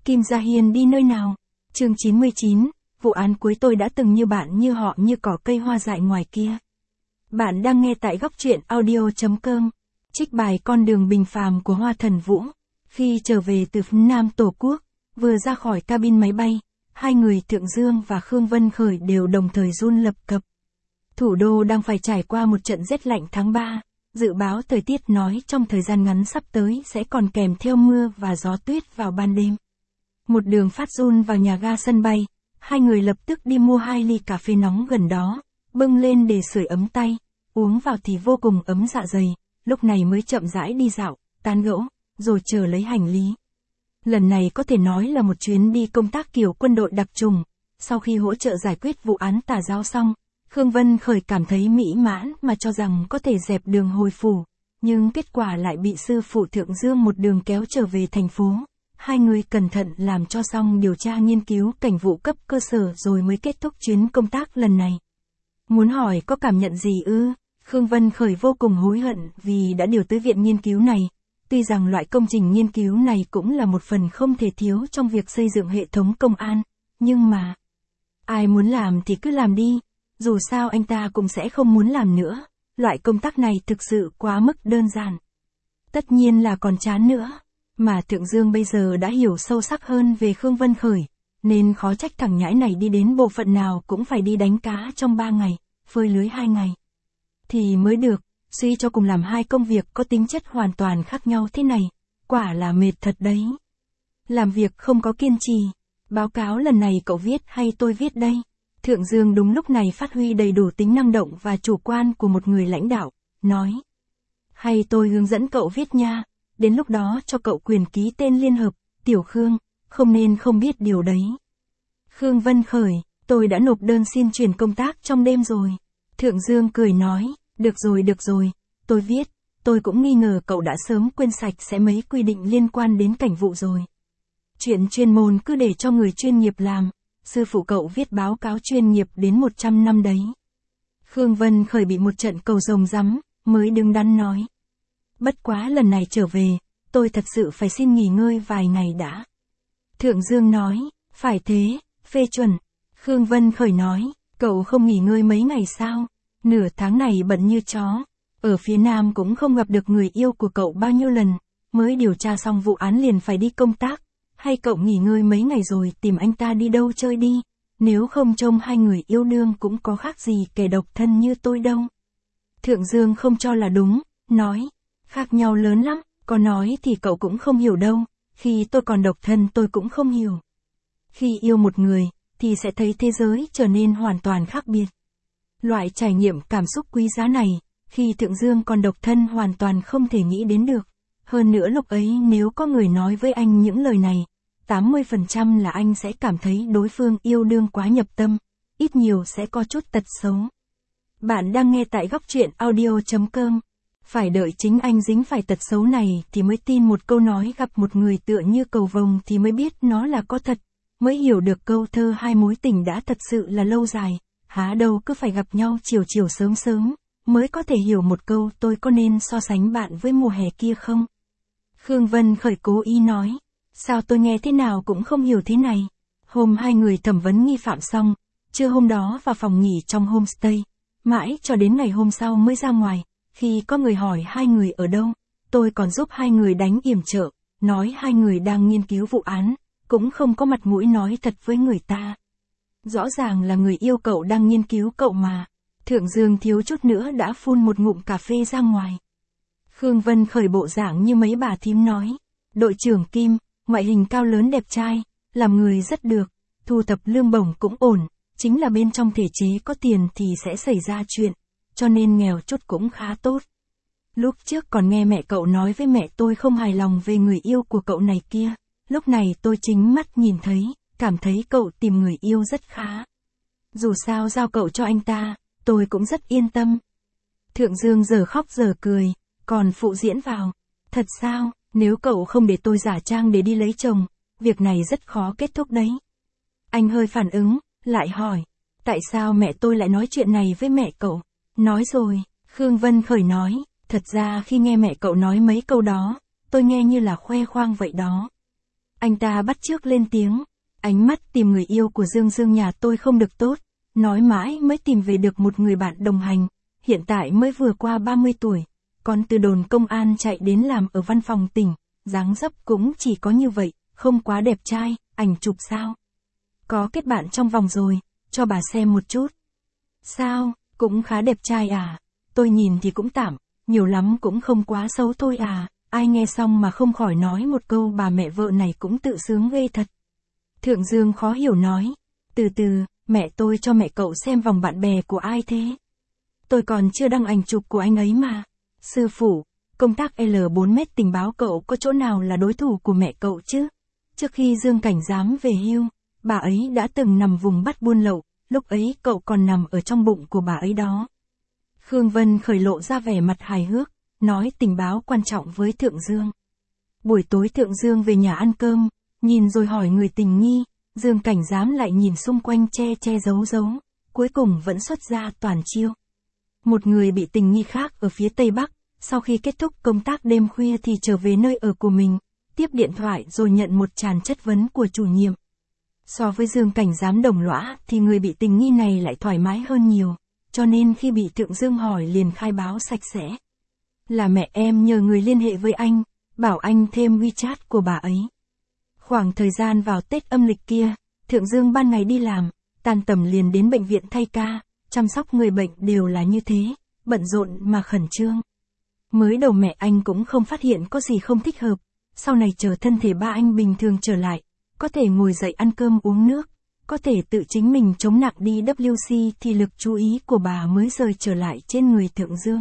Kim Gia Hiên đi nơi nào? Chương 99, vụ án cuối tôi đã từng như bạn như họ như cỏ cây hoa dại ngoài kia. Bạn đang nghe tại góc truyện audio.com. Trích bài Con đường bình phàm của Hoa Thần Vũ. Khi trở về từ phương Nam Tổ quốc, vừa ra khỏi cabin máy bay, hai người Thượng Dương và Khương Vân Khởi đều đồng thời run lập cập. Thủ đô đang phải trải qua một trận rét lạnh tháng 3, dự báo thời tiết nói trong thời gian ngắn sắp tới sẽ còn kèm theo mưa và gió tuyết vào ban đêm. Một đường phát run vào nhà ga sân bay, hai người lập tức đi mua 2 ly cà phê nóng gần đó, bưng lên để sưởi ấm tay, uống vào thì vô cùng ấm dạ dày, lúc này mới chậm rãi đi dạo, tán gẫu, rồi chờ lấy hành lý. Lần này có thể nói là một chuyến đi công tác kiểu quân đội đặc trùng, sau khi hỗ trợ giải quyết vụ án tà giáo xong, Khương Vân Khởi cảm thấy mỹ mãn mà cho rằng có thể dẹp đường hồi phủ, nhưng kết quả lại bị sư phụ Thượng Dương một đường kéo trở về thành phố. Hai người cẩn thận làm cho xong điều tra nghiên cứu cảnh vụ cấp cơ sở rồi mới kết thúc chuyến công tác lần này. Muốn hỏi có cảm nhận gì ư? Khương Vân Khởi vô cùng hối hận vì đã điều tới viện nghiên cứu này. Tuy rằng loại công trình nghiên cứu này cũng là một phần không thể thiếu trong việc xây dựng hệ thống công an, nhưng mà ai muốn làm thì cứ làm đi, dù sao anh ta cũng sẽ không muốn làm nữa, loại công tác này thực sự quá mức đơn giản. Tất nhiên là còn chán nữa, mà Thượng Dương bây giờ đã hiểu sâu sắc hơn về Khương Vân Khởi, nên khó trách thằng nhãi này đi đến bộ phận nào cũng phải đi đánh cá trong 3 ngày, phơi lưới 2 ngày. Thì mới được, suy cho cùng làm hai công việc có tính chất hoàn toàn khác nhau thế này, quả là mệt thật đấy. Làm việc không có kiên trì, báo cáo lần này cậu viết hay tôi viết đây? Thượng Dương đúng lúc này phát huy đầy đủ tính năng động và chủ quan của một người lãnh đạo, nói. Hay tôi hướng dẫn cậu viết nha, đến lúc đó cho cậu quyền ký tên liên hợp, Tiểu Khương, không nên không biết điều đấy. Khương Vân Khởi, tôi đã nộp đơn xin chuyển công tác trong đêm rồi. Thượng Dương cười nói, được rồi, tôi viết, tôi cũng nghi ngờ cậu đã sớm quên sạch sẽ mấy quy định liên quan đến cảnh vụ rồi. Chuyện chuyên môn cứ để cho người chuyên nghiệp làm, sư phụ cậu viết báo cáo chuyên nghiệp đến 100 năm đấy. Khương Vân Khởi bị một trận cầu rồng rắm, mới đứng đắn nói. Bất quá lần này trở về, tôi thật sự phải xin nghỉ ngơi vài ngày đã. Thượng Dương nói, phải thế, phê chuẩn. Khương Vân Khởi nói, cậu không nghỉ ngơi mấy ngày sao? Nửa tháng này bận như chó. Ở phía Nam cũng không gặp được người yêu của cậu bao nhiêu lần, mới điều tra xong vụ án liền phải đi công tác. Hay cậu nghỉ ngơi mấy ngày rồi tìm anh ta đi đâu chơi đi, nếu không trông hai người yêu đương cũng có khác gì kẻ độc thân như tôi đâu. Thượng Dương không cho là đúng, nói, khác nhau lớn lắm, có nói thì cậu cũng không hiểu đâu, khi tôi còn độc thân tôi cũng không hiểu. Khi yêu một người, thì sẽ thấy thế giới trở nên hoàn toàn khác biệt. Loại trải nghiệm cảm xúc quý giá này, khi Thượng Dương còn độc thân hoàn toàn không thể nghĩ đến được. Hơn nữa lúc ấy nếu có người nói với anh những lời này, 80% là anh sẽ cảm thấy đối phương yêu đương quá nhập tâm, ít nhiều sẽ có chút tật xấu. Bạn đang nghe tại góc truyện audio.com. Phải đợi chính anh dính phải tật xấu này thì mới tin một câu nói gặp một người tựa như cầu vồng thì mới biết nó là có thật, mới hiểu được câu thơ hai mối tình đã thật sự là lâu dài, há đâu cứ phải gặp nhau chiều sớm sớm, mới có thể hiểu một câu tôi có nên so sánh bạn với mùa hè kia không? Khương Vân Khởi cố ý nói, sao tôi nghe thế nào cũng không hiểu thế này. Hôm hai người thẩm vấn nghi phạm xong, trưa hôm đó vào phòng nghỉ trong homestay, mãi cho đến ngày hôm sau mới ra ngoài, khi có người hỏi hai người ở đâu, tôi còn giúp hai người đánh yểm trợ, nói hai người đang nghiên cứu vụ án, cũng không có mặt mũi nói thật với người ta. Rõ ràng là người yêu cậu đang nghiên cứu cậu mà. Thượng Dương thiếu chút nữa đã phun một ngụm cà phê ra ngoài. Khương Vân Khởi bộ dạng như mấy bà thím nói, đội trưởng Kim, ngoại hình cao lớn đẹp trai, làm người rất được, thu thập lương bổng cũng ổn, chính là bên trong thể chế có tiền thì sẽ xảy ra chuyện, cho nên nghèo chút cũng khá tốt. Lúc trước còn nghe mẹ cậu nói với mẹ tôi không hài lòng về người yêu của cậu này kia, lúc này tôi chính mắt nhìn thấy, cảm thấy cậu tìm người yêu rất khá. Dù sao giao cậu cho anh ta, tôi cũng rất yên tâm. Thượng Dương giờ khóc giờ cười, còn phụ diễn vào. Thật sao, nếu cậu không để tôi giả trang để đi lấy chồng, việc này rất khó kết thúc đấy. Anh hơi phản ứng, lại hỏi, tại sao mẹ tôi lại nói chuyện này với mẹ cậu? Nói rồi, Khương Vân Khởi nói, thật ra khi nghe mẹ cậu nói mấy câu đó, tôi nghe như là khoe khoang vậy đó. Anh ta bắt chước lên tiếng. Ánh mắt tìm người yêu của Dương Dương nhà tôi không được tốt. Nói mãi mới tìm về được một người bạn đồng hành. Hiện tại mới vừa qua 30 tuổi. Còn từ đồn công an chạy đến làm ở văn phòng tỉnh. Dáng dấp cũng chỉ có như vậy, không quá đẹp trai, ảnh chụp sao? Có kết bạn trong vòng rồi, cho bà xem một chút. Sao, cũng khá đẹp trai à? Tôi nhìn thì cũng tạm, nhiều lắm cũng không quá xấu thôi à. Ai nghe xong mà không khỏi nói một câu bà mẹ vợ này cũng tự sướng ghê thật. Thượng Dương khó hiểu nói. Từ từ, mẹ tôi cho mẹ cậu xem vòng bạn bè của ai thế? Tôi còn chưa đăng ảnh chụp của anh ấy mà. Sư phụ, công tác L4M tình báo cậu có chỗ nào là đối thủ của mẹ cậu chứ? Trước khi Dương Cảnh Giám về hưu, bà ấy đã từng nằm vùng bắt buôn lậu, lúc ấy cậu còn nằm ở trong bụng của bà ấy đó. Khương Vân khởi lộ ra vẻ mặt hài hước, nói tình báo quan trọng với Thượng Dương. Buổi tối Thượng Dương về nhà ăn cơm, nhìn rồi hỏi người tình nghi, Dương Cảnh Giám lại nhìn xung quanh che giấu, cuối cùng vẫn xuất ra toàn chiêu. Một người bị tình nghi khác ở phía Tây Bắc, sau khi kết thúc công tác đêm khuya thì trở về nơi ở của mình, tiếp điện thoại rồi nhận một tràng chất vấn của chủ nhiệm. So với Dương Cảnh Giám đồng lõa thì người bị tình nghi này lại thoải mái hơn nhiều, cho nên khi bị Thượng Dương hỏi liền khai báo sạch sẽ. Là mẹ em nhờ người liên hệ với anh, bảo anh thêm WeChat của bà ấy. Khoảng thời gian vào Tết âm lịch kia, Thượng Dương ban ngày đi làm, tan tầm liền đến bệnh viện thay ca, chăm sóc người bệnh đều là như thế, bận rộn mà khẩn trương. Mới đầu mẹ anh cũng không phát hiện có gì không thích hợp, sau này chờ thân thể ba anh bình thường trở lại, có thể ngồi dậy ăn cơm uống nước, có thể tự chính mình chống nặng đi WC thì lực chú ý của bà mới rời trở lại trên người Thượng Dương.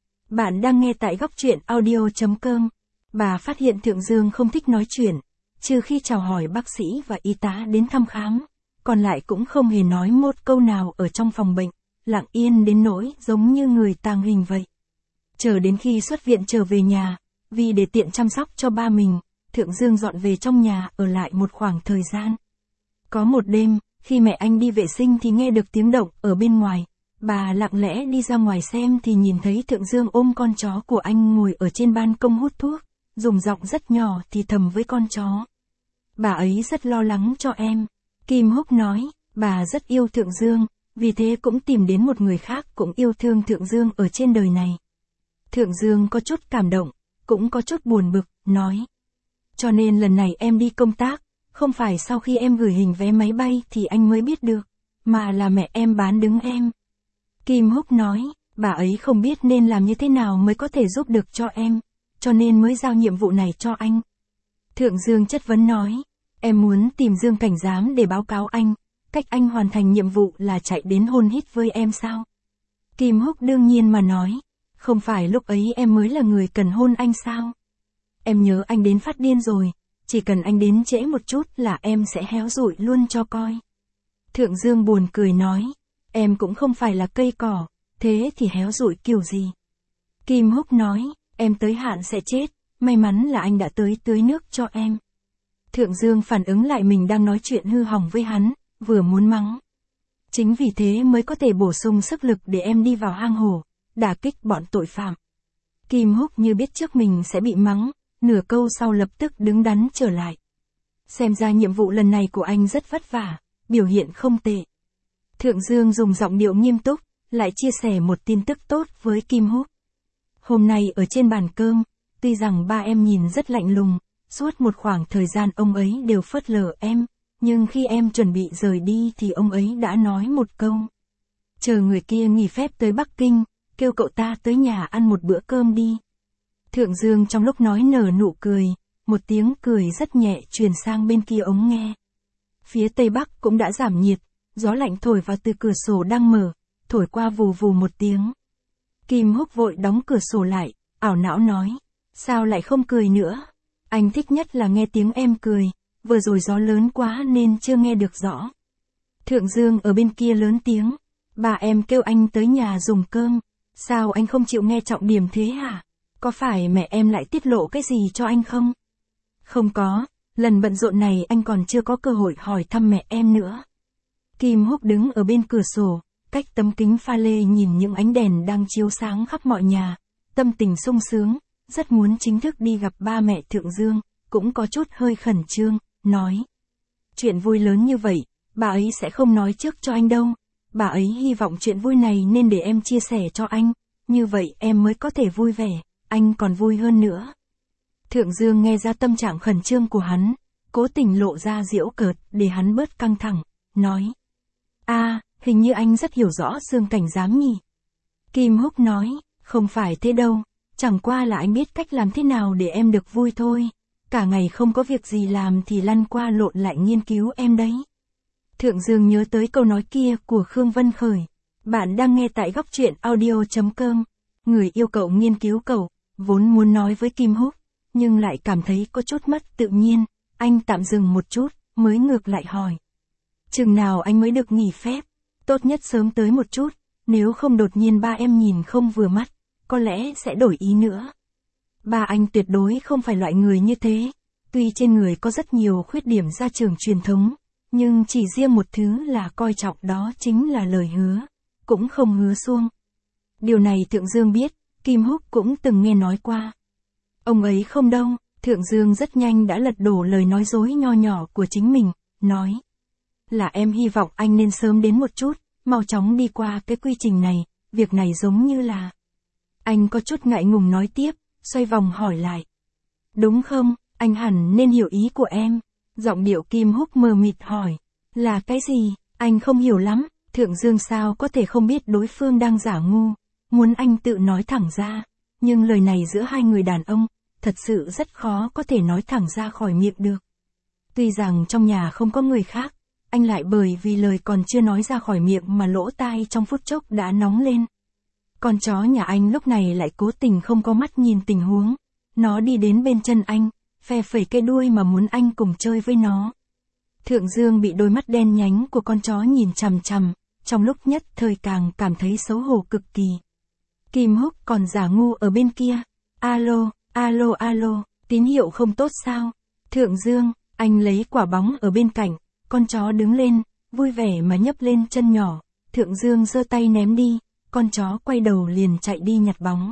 Bạn đang nghe tại góc truyện audio.com. Bà phát hiện Thượng Dương không thích nói chuyện, trừ khi chào hỏi bác sĩ và y tá đến thăm khám, còn lại cũng không hề nói một câu nào ở trong phòng bệnh, lặng yên đến nỗi giống như người tàng hình vậy. Chờ đến khi xuất viện trở về nhà, vì để tiện chăm sóc cho ba mình, Thượng Dương dọn về trong nhà ở lại một khoảng thời gian. Có một đêm, khi mẹ anh đi vệ sinh thì nghe được tiếng động ở bên ngoài. Bà lặng lẽ đi ra ngoài xem thì nhìn thấy Thượng Dương ôm con chó của anh ngồi ở trên ban công hút thuốc, dùng giọng rất nhỏ thì thầm với con chó. Bà ấy rất lo lắng cho em. Kim Húc nói, bà rất yêu Thượng Dương, vì thế cũng tìm đến một người khác cũng yêu thương Thượng Dương ở trên đời này. Thượng Dương có chút cảm động, cũng có chút buồn bực, nói. Cho nên lần này em đi công tác, không phải sau khi em gửi hình vé máy bay thì anh mới biết được, mà là mẹ em bán đứng em. Kim Húc nói, bà ấy không biết nên làm như thế nào mới có thể giúp được cho em, cho nên mới giao nhiệm vụ này cho anh. Thượng Dương chất vấn nói, em muốn tìm Dương Cảnh Giám để báo cáo anh, cách anh hoàn thành nhiệm vụ là chạy đến hôn hít với em sao? Kim Húc đương nhiên mà nói, không phải lúc ấy em mới là người cần hôn anh sao? Em nhớ anh đến phát điên rồi, chỉ cần anh đến trễ một chút là em sẽ héo rụi luôn cho coi. Thượng Dương buồn cười nói, em cũng không phải là cây cỏ, thế thì héo rụi kiểu gì? Kim Húc nói, em tới hạn sẽ chết, may mắn là anh đã tới tưới nước cho em. Thượng Dương phản ứng lại mình đang nói chuyện hư hỏng với hắn, vừa muốn mắng. Chính vì thế mới có thể bổ sung sức lực để em đi vào hang hổ, đả kích bọn tội phạm. Kim Húc như biết trước mình sẽ bị mắng, nửa câu sau lập tức đứng đắn trở lại. Xem ra nhiệm vụ lần này của anh rất vất vả, biểu hiện không tệ. Thượng Dương dùng giọng điệu nghiêm túc, lại chia sẻ một tin tức tốt với Kim Húc. Hôm nay ở trên bàn cơm, tuy rằng ba em nhìn rất lạnh lùng, suốt một khoảng thời gian ông ấy đều phớt lờ em, nhưng khi em chuẩn bị rời đi thì ông ấy đã nói một câu. Chờ người kia nghỉ phép tới Bắc Kinh, kêu cậu ta tới nhà ăn một bữa cơm đi. Thượng Dương trong lúc nói nở nụ cười, một tiếng cười rất nhẹ truyền sang bên kia ống nghe. Phía Tây Bắc cũng đã giảm nhiệt, gió lạnh thổi vào từ cửa sổ đang mở, thổi qua vù vù một tiếng. Kim Húc vội đóng cửa sổ lại, ảo não nói, sao lại không cười nữa? Anh thích nhất là nghe tiếng em cười, vừa rồi gió lớn quá nên chưa nghe được rõ. Thượng Dương ở bên kia lớn tiếng, bà em kêu anh tới nhà dùng cơm, sao anh không chịu nghe trọng điểm thế hả? Có phải mẹ em lại tiết lộ cái gì cho anh không? Không có, lần bận rộn này anh còn chưa có cơ hội hỏi thăm mẹ em nữa. Kim Húc đứng ở bên cửa sổ, cách tấm kính pha lê nhìn những ánh đèn đang chiếu sáng khắp mọi nhà, tâm tình sung sướng, rất muốn chính thức đi gặp ba mẹ Thượng Dương, cũng có chút hơi khẩn trương, nói. Chuyện vui lớn như vậy, bà ấy sẽ không nói trước cho anh đâu. Bà ấy hy vọng chuyện vui này nên để em chia sẻ cho anh, như vậy em mới có thể vui vẻ, anh còn vui hơn nữa. Thượng Dương nghe ra tâm trạng khẩn trương của hắn, cố tình lộ ra giễu cợt để hắn bớt căng thẳng, nói. Hình như anh rất hiểu rõ Dương Cảnh Giám nhỉ. Kim Húc nói, không phải thế đâu, chẳng qua là anh biết cách làm thế nào để em được vui thôi. Cả ngày không có việc gì làm thì lăn qua lộn lại nghiên cứu em đấy. Thượng Dương nhớ tới câu nói kia của Khương Vân Khởi. Bạn đang nghe tại góc truyện audio.com. Người yêu cậu nghiên cứu cậu, vốn muốn nói với Kim Húc, nhưng lại cảm thấy có chút mất tự nhiên. Anh tạm dừng một chút, mới ngược lại hỏi. Chừng nào anh mới được nghỉ phép? Tốt nhất sớm tới một chút, nếu không đột nhiên ba em nhìn không vừa mắt, có lẽ sẽ đổi ý nữa. Ba anh tuyệt đối không phải loại người như thế. Tuy trên người có rất nhiều khuyết điểm gia trưởng truyền thống, nhưng chỉ riêng một thứ là coi trọng, đó chính là lời hứa, cũng không hứa suông. Điều này Thượng Dương biết, Kim Húc cũng từng nghe nói qua. Ông ấy không đâu, Thượng Dương rất nhanh đã lật đổ lời nói dối nho nhỏ của chính mình, nói. Là em hy vọng anh nên sớm đến một chút, mau chóng đi qua cái quy trình này, việc này giống như là... Anh có chút ngại ngùng nói tiếp, xoay vòng hỏi lại. Đúng không, anh hẳn nên hiểu ý của em. Giọng điệu Kim Húc mờ mịt hỏi. Là cái gì, anh không hiểu lắm. Thượng Dương sao có thể không biết đối phương đang giả ngu, muốn anh tự nói thẳng ra. Nhưng lời này giữa hai người đàn ông, thật sự rất khó có thể nói thẳng ra khỏi miệng được. Tuy rằng trong nhà không có người khác, anh lại bởi vì lời còn chưa nói ra khỏi miệng mà lỗ tai trong phút chốc đã nóng lên. Con chó nhà anh lúc này lại cố tình không có mắt nhìn tình huống. Nó đi đến bên chân anh, phe phẩy cái đuôi mà muốn anh cùng chơi với nó. Thượng Dương bị đôi mắt đen nhánh của con chó nhìn chằm chằm, trong lúc nhất thời càng cảm thấy xấu hổ cực kỳ. Kim Húc còn giả ngu ở bên kia. Alo, alo alo, tín hiệu không tốt sao? Thượng Dương, anh lấy quả bóng ở bên cạnh, con chó đứng lên, vui vẻ mà nhấc lên chân nhỏ. Thượng Dương giơ tay ném đi, con chó quay đầu liền chạy đi nhặt bóng.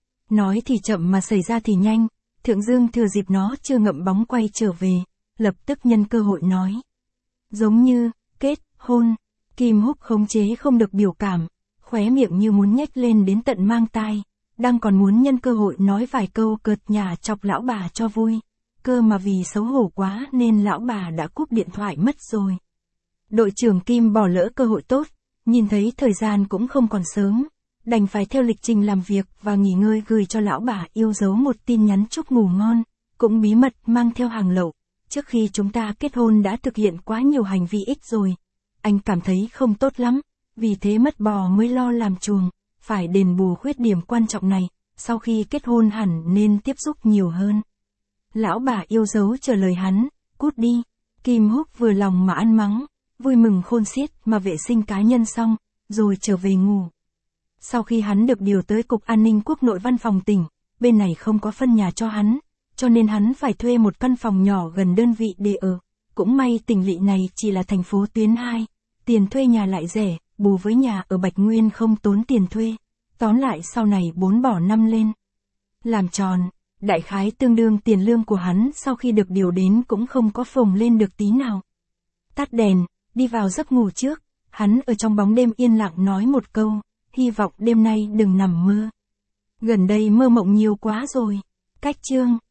Nói thì chậm mà xảy ra thì nhanh, Thượng Dương thừa dịp nó chưa ngậm bóng quay trở về, lập tức nhân cơ hội nói. Giống như, kết, hôn. Kim Húc khống chế không được biểu cảm, khóe miệng như muốn nhếch lên đến tận mang tai, đang còn muốn nhân cơ hội nói vài câu cợt nhả chọc lão bà cho vui. Cơ mà vì xấu hổ quá nên lão bà đã cúp điện thoại mất rồi. Đội trưởng Kim bỏ lỡ cơ hội tốt, nhìn thấy thời gian cũng không còn sớm, đành phải theo lịch trình làm việc và nghỉ ngơi gửi cho lão bà yêu dấu một tin nhắn chúc ngủ ngon, cũng bí mật mang theo hàng lậu. Trước khi chúng ta kết hôn đã thực hiện quá nhiều hành vi ích rồi. Anh cảm thấy không tốt lắm, vì thế mất bò mới lo làm chuồng, phải đền bù khuyết điểm quan trọng này, sau khi kết hôn hẳn nên tiếp xúc nhiều hơn. Lão bà yêu dấu trả lời hắn, cút đi. Kim Húc vừa lòng mà ăn mắng, vui mừng khôn xiết mà vệ sinh cá nhân xong, rồi trở về ngủ. Sau khi hắn được điều tới Cục An ninh Quốc nội văn phòng tỉnh, bên này không có phân nhà cho hắn, cho nên hắn phải thuê một căn phòng nhỏ gần đơn vị để ở. Cũng may tỉnh lỵ này chỉ là thành phố tuyến 2, tiền thuê nhà lại rẻ, bù với nhà ở Bạch Nguyên không tốn tiền thuê. Tóm lại sau này 4 bỏ 5 lên. Làm tròn, đại khái tương đương tiền lương của hắn sau khi được điều đến cũng không có phồng lên được tí nào. Tắt đèn, đi vào giấc ngủ trước, hắn ở trong bóng đêm yên lặng nói một câu, hy vọng đêm nay đừng nằm mơ. Gần đây mơ mộng nhiều quá rồi. Cách chương